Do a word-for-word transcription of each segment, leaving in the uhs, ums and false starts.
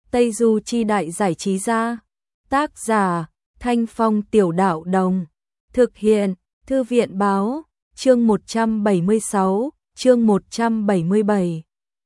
Tây Du Chi Đại Giải Trí Gia. Tác giả Thanh Phong Tiểu Đạo Đồng. Thực hiện Thư viện Báo. Chương một trăm bảy mươi sáu, chương một trăm bảy mươi bảy.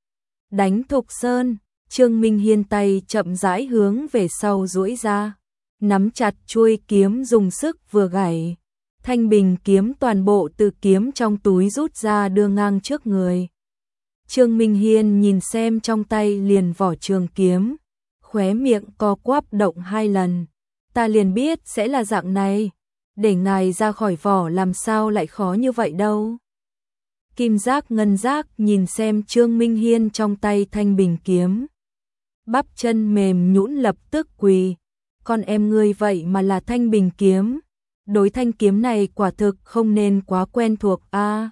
Đánh Thục Sơn. Trương Minh Hiên tay chậm rãi hướng về sau duỗi ra, nắm chặt chuôi kiếm dùng sức vừa gảy. Thanh bình kiếm toàn bộ từ kiếm trong túi rút ra đưa ngang trước người. Trương Minh Hiên nhìn xem trong tay liền vỏ trường kiếm, khóe miệng co quắp động hai lần. Ta liền biết sẽ là dạng này, để ngài ra khỏi vỏ làm sao lại khó như vậy đâu. Kim Giác Ngân Giác nhìn xem Trương Minh Hiên trong tay thanh bình kiếm, bắp chân mềm nhũn lập tức quỳ. Con em ngươi vậy mà là thanh bình kiếm, đối thanh kiếm này quả thực không nên quá quen thuộc a. À.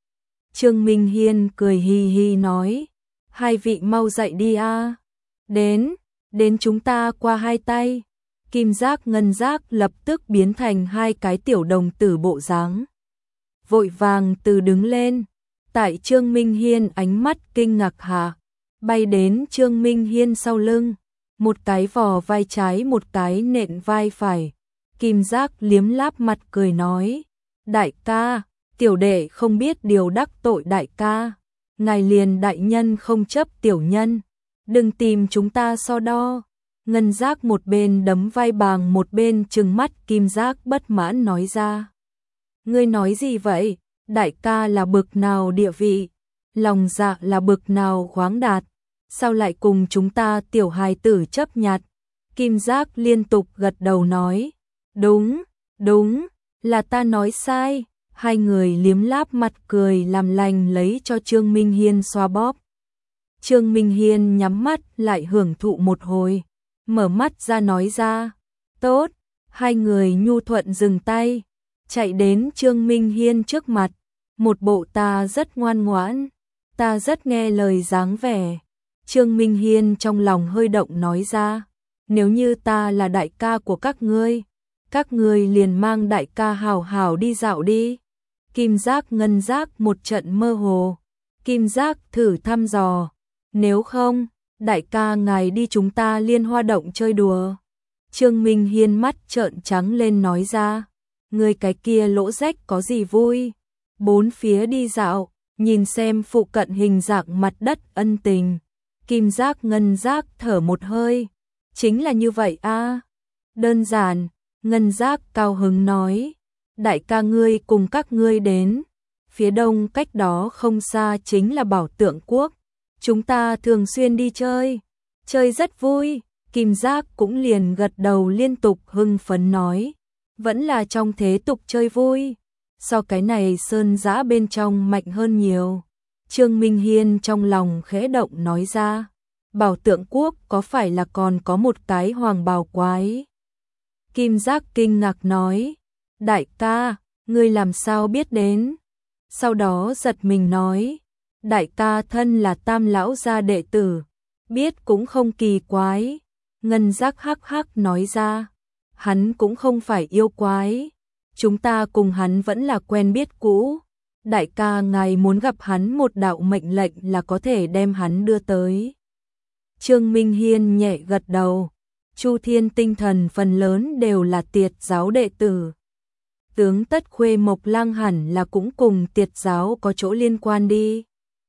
Trương Minh Hiên cười hi hi nói, hai vị mau dậy đi a. À. Đến, đến chúng ta qua hai tay. Kim Giác Ngân Giác lập tức biến thành hai cái tiểu đồng tử bộ dáng, vội vàng từ đứng lên, tại Trương Minh Hiên ánh mắt kinh ngạc hạ, bay đến Trương Minh Hiên sau lưng, một cái vò vai trái một cái nện vai phải. Kim Giác liếm láp mặt cười nói, đại ca, tiểu đệ không biết điều đắc tội đại ca, ngài liền đại nhân không chấp tiểu nhân, đừng tìm chúng ta so đo. Ngân Giác một bên đấm vai bàng một bên trừng mắt Kim Giác bất mãn nói ra, ngươi nói gì vậy, đại ca là bực nào địa vị, lòng dạ là bực nào khoáng đạt, sao lại cùng chúng ta tiểu hài tử chấp nhặt. Kim Giác liên tục gật đầu nói, đúng, đúng, là ta nói sai. Hai người liếm láp mặt cười làm lành lấy cho Trương Minh Hiên xoa bóp. Trương Minh Hiên nhắm mắt lại hưởng thụ một hồi, mở mắt ra nói ra, tốt. Hai người nhu thuận dừng tay, chạy đến Trương Minh Hiên trước mặt, một bộ ta rất ngoan ngoãn, ta rất nghe lời dáng vẻ. Trương Minh Hiên trong lòng hơi động nói ra, nếu như ta là đại ca của các ngươi, các ngươi liền mang đại ca hào hào đi dạo đi. Kim Giác Ngân Giác một trận mơ hồ. Kim Giác thử thăm dò, nếu không, đại ca ngài đi chúng ta Liên Hoa Động chơi đùa. Trương Minh Hiên mắt trợn trắng lên nói ra, ngươi cái kia lỗ rách có gì vui, bốn phía đi dạo, nhìn xem phụ cận hình dạng mặt đất ân tình. Kim Giác Ngân Giác thở một hơi, chính là như vậy a. À. Đơn giản. Ngân Giác cao hứng nói, đại ca ngươi cùng các ngươi đến, phía đông cách đó không xa chính là Bảo Tượng Quốc, chúng ta thường xuyên đi chơi, chơi rất vui. Kim Giác cũng liền gật đầu liên tục hưng phấn nói, vẫn là trong thế tục chơi vui, so cái này sơn dã bên trong mạnh hơn nhiều. Trương Minh Hiên trong lòng khẽ động nói ra, Bảo Tượng Quốc có phải là còn có một cái hoàng bào quái? Kim Giác kinh ngạc nói, đại ca, ngươi làm sao biết đến? Sau đó giật mình nói, đại ca thân là Tam lão gia đệ tử, biết cũng không kỳ quái. Ngân Giác hắc hắc nói ra, hắn cũng không phải yêu quái, chúng ta cùng hắn vẫn là quen biết cũ. Đại ca ngài muốn gặp hắn một đạo mệnh lệnh là có thể đem hắn đưa tới. Trương Minh Hiên nhẹ gật đầu. Chu Thiên Tinh Thần phần lớn đều là Tiệt giáo đệ tử. Tướng Tất Khuê Mộc Lăng hẳn là cũng cùng Tiệt giáo có chỗ liên quan đi.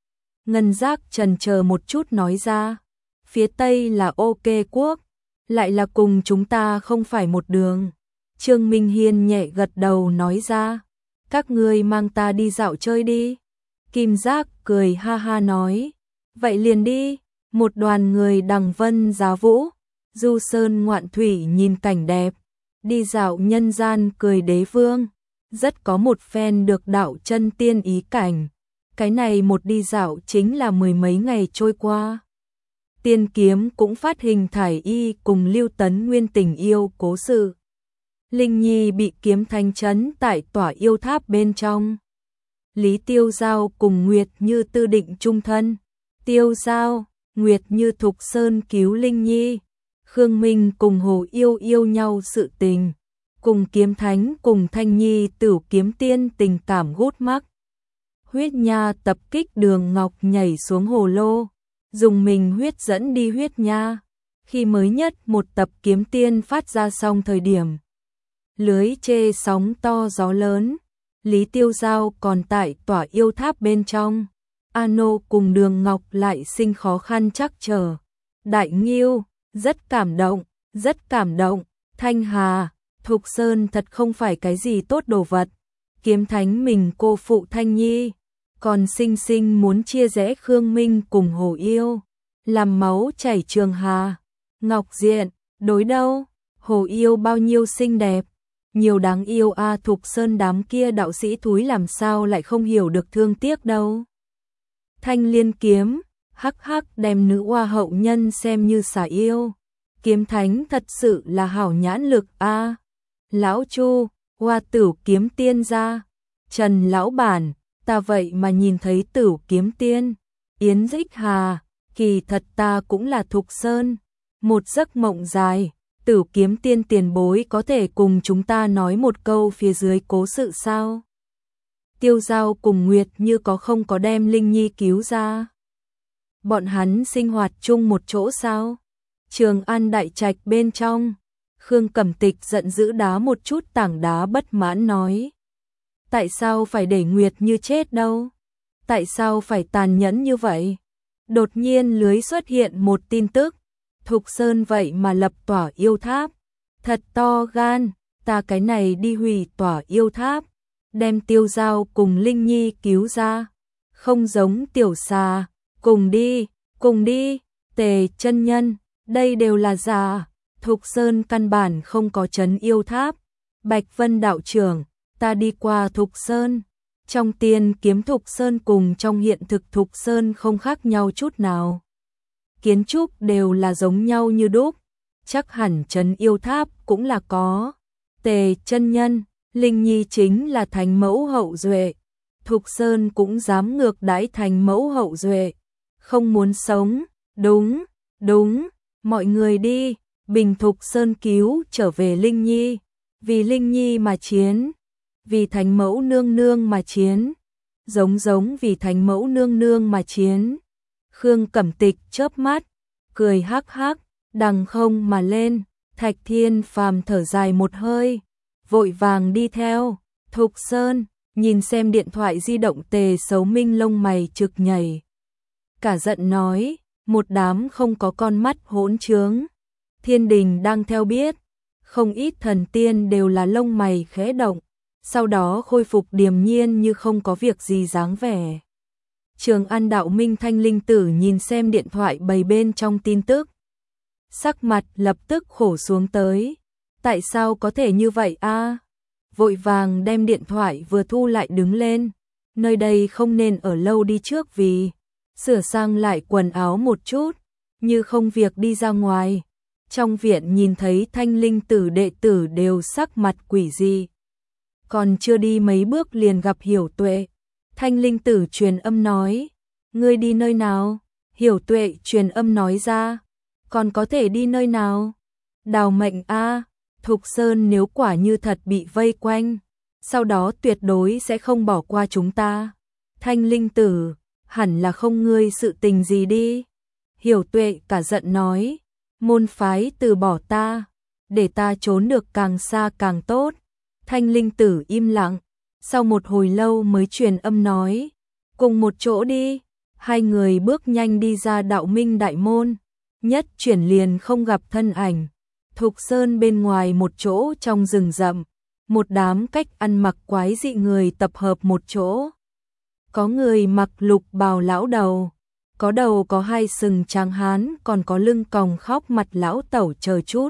Ngân Giác chần chờ một chút nói ra, phía Tây là OK Quốc, lại là cùng chúng ta không phải một đường. Trương Minh Hiên nhẹ gật đầu nói ra, các ngươi mang ta đi dạo chơi đi. Kim Giác cười ha ha nói, vậy liền đi. Một đoàn người đằng vân giá vũ, du sơn ngoạn thủy nhìn cảnh đẹp, đi dạo nhân gian cười đế vương, rất có một phen được đạo chân tiên ý cảnh. Cái này một đi dạo chính là mười mấy ngày trôi qua. Tiên kiếm cũng phát hình thải y cùng Lưu Tấn Nguyên tình yêu cố sự. Linh Nhi bị kiếm thanh trấn tại tỏa yêu tháp bên trong. Lý Tiêu Giao cùng Nguyệt Như tư định chung thân. Tiêu Giao, Nguyệt Như Thục Sơn cứu Linh Nhi. Khương Minh cùng Hồ Yêu yêu nhau sự tình. Cùng kiếm thánh cùng Thanh Nhi Tửu kiếm tiên tình cảm gút mắc. Huyết Nha tập kích Đường Ngọc nhảy xuống hồ lô, dùng mình huyết dẫn đi Huyết Nha. Khi mới nhất một tập Kiếm Tiên phát ra xong thời điểm lưới chê sóng to gió lớn, Lý Tiêu Giao còn tại tỏa yêu tháp bên trong, Ano cùng Đường Ngọc lại sinh khó khăn trắc trở. Đại Nghiêu, rất cảm động, rất cảm động, Thanh Hà, Thục Sơn thật không phải cái gì tốt đồ vật, Kiếm Thánh mình cô phụ Thanh Nhi, còn sinh sinh muốn chia rẽ Khương Minh cùng Hồ Yêu, làm máu chảy Trường Hà. Ngọc Diện, đối đâu, Hồ Yêu bao nhiêu xinh đẹp, nhiều đáng yêu a, Thục Sơn đám kia đạo sĩ thúi làm sao lại không hiểu được thương tiếc đâu. Thanh Liên kiếm, hắc hắc, đem nữ hoa hậu nhân xem như xà yêu. Kiếm Thánh thật sự là hảo nhãn lực a. Lão Chu, Hoa Tửu kiếm tiên ra. Trần lão bản, ta vậy mà nhìn thấy Tửu kiếm tiên. Yến Dích Hà, kỳ thật ta cũng là Thục Sơn. Một giấc mộng dài, Tửu kiếm tiên tiền bối có thể cùng chúng ta nói một câu phía dưới cố sự sao? Tiêu Giao cùng Nguyệt Như có không có đem Linh Nhi cứu ra? Bọn hắn sinh hoạt chung một chỗ sao? Trường An đại trạch bên trong, Khương Cẩm Tịch giận dữ đá một chút tảng đá bất mãn nói. Tại sao phải để Nguyệt Như chết đâu? Tại sao phải tàn nhẫn như vậy? Đột nhiên lưới xuất hiện một tin tức, Thục Sơn vậy mà lập tỏa yêu tháp. Thật to gan, ta cái này đi hủy tỏa yêu tháp, đem Tiêu Giao cùng Linh Nhi cứu ra. Không giống tiểu xà, cùng đi, cùng đi, Tề chân nhân, đây đều là giả, Thục Sơn căn bản không có trấn yêu tháp. Bạch Vân đạo trưởng, ta đi qua Thục Sơn, trong tiên kiếm Thục Sơn cùng trong hiện thực Thục Sơn không khác nhau chút nào. Kiến trúc đều là giống nhau như đúc, chắc hẳn trấn yêu tháp cũng là có. Tề chân nhân, Linh Nhi chính là thánh mẫu hậu duệ, Thục Sơn cũng dám ngược đãi thánh mẫu hậu duệ, không muốn sống, đúng, đúng, mọi người đi, bình Thục Sơn cứu trở về Linh Nhi, vì Linh Nhi mà chiến, vì thánh mẫu nương nương mà chiến, giống giống vì thánh mẫu nương nương mà chiến. Khương Cẩm Tịch chớp mắt, cười hắc hắc, đằng không mà lên, Thạch Thiên Phàm thở dài một hơi, vội vàng đi theo. Thục Sơn, nhìn xem điện thoại di động Tề Sấu Minh lông mày trực nhảy. Cả giận nói, một đám không có con mắt hỗn trướng. Thiên đình đang theo biết, không ít thần tiên đều là lông mày khẽ động, sau đó khôi phục điềm nhiên như không có việc gì dáng vẻ. Trường An đạo Minh Thanh Linh Tử nhìn xem điện thoại bày bên trong tin tức, sắc mặt lập tức khổ xuống tới. Tại sao có thể như vậy a? Vội vàng đem điện thoại vừa thu lại đứng lên. Nơi đây không nên ở lâu đi trước vì sửa sang lại quần áo một chút, như không việc đi ra ngoài. Trong viện nhìn thấy Thanh Linh Tử đệ tử đều sắc mặt quỷ dị. Còn chưa đi mấy bước liền gặp Hiểu Tuệ. Thanh Linh Tử truyền âm nói, ngươi đi nơi nào? Hiểu Tuệ truyền âm nói ra, còn có thể đi nơi nào? Đào mệnh a, Thục Sơn nếu quả như thật bị vây quanh, sau đó tuyệt đối sẽ không bỏ qua chúng ta. Thanh Linh Tử, hẳn là không ngươi sự tình gì đi. Hiểu Tuệ cả giận nói, môn phái từ bỏ ta, để ta trốn được càng xa càng tốt. Thanh Linh Tử im lặng, sau một hồi lâu mới truyền âm nói, cùng một chỗ đi. Hai người bước nhanh đi ra đạo Minh đại môn, nhất chuyển liền không gặp thân ảnh. Thục Sơn bên ngoài một chỗ trong rừng rậm, một đám cách ăn mặc quái dị người tập hợp một chỗ. Có người mặc lục bào lão đầu, có đầu có hai sừng trắng hán, còn có lưng còng khóc mặt lão tẩu chờ chút.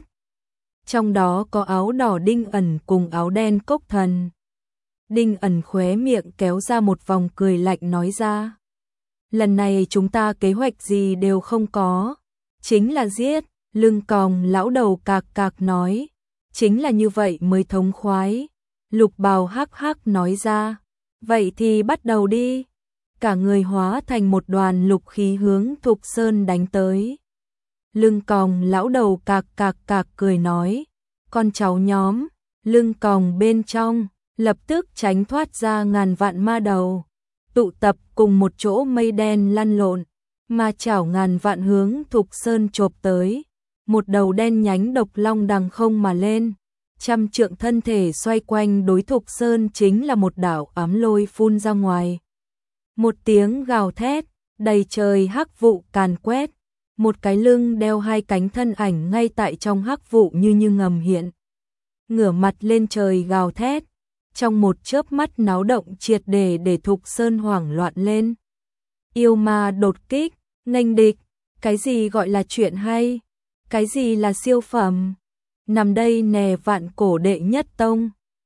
Trong đó có áo đỏ Đinh Ẩn cùng áo đen Cốc Thần. Đinh Ẩn khóe miệng kéo ra một vòng cười lạnh nói ra, lần này chúng ta kế hoạch gì đều không có, chính là giết. Lưng còng lão đầu cạc cạc nói, chính là như vậy mới thống khoái. Lục bào hắc hắc nói ra, vậy thì bắt đầu đi. Cả người hóa thành một đoàn lục khí hướng Thục Sơn đánh tới. Lưng còng lão đầu cạc cạc cạc cười nói, con cháu nhóm, lưng còng bên trong, lập tức tránh thoát ra ngàn vạn ma đầu, tụ tập cùng một chỗ mây đen lăn lộn, ma chảo ngàn vạn hướng Thục Sơn chộp tới. một đầu đen nhánh độc long đằng không mà lên, trăm trượng thân thể xoay quanh đối Thục Sơn chính là một đạo ám lôi phun ra ngoài. Một tiếng gào thét, đầy trời hắc vụ càn quét, một cái lưng đeo hai cánh thân ảnh ngay tại trong hắc vụ như như ngầm hiện. Ngửa mặt lên trời gào thét, trong một chớp mắt náo động triệt để để Thục Sơn hoảng loạn lên. Yêu ma đột kích, nghênh địch, cái gì gọi là chuyện hay, cái gì là siêu phẩm, nằm đây nè vạn cổ đệ nhất tông.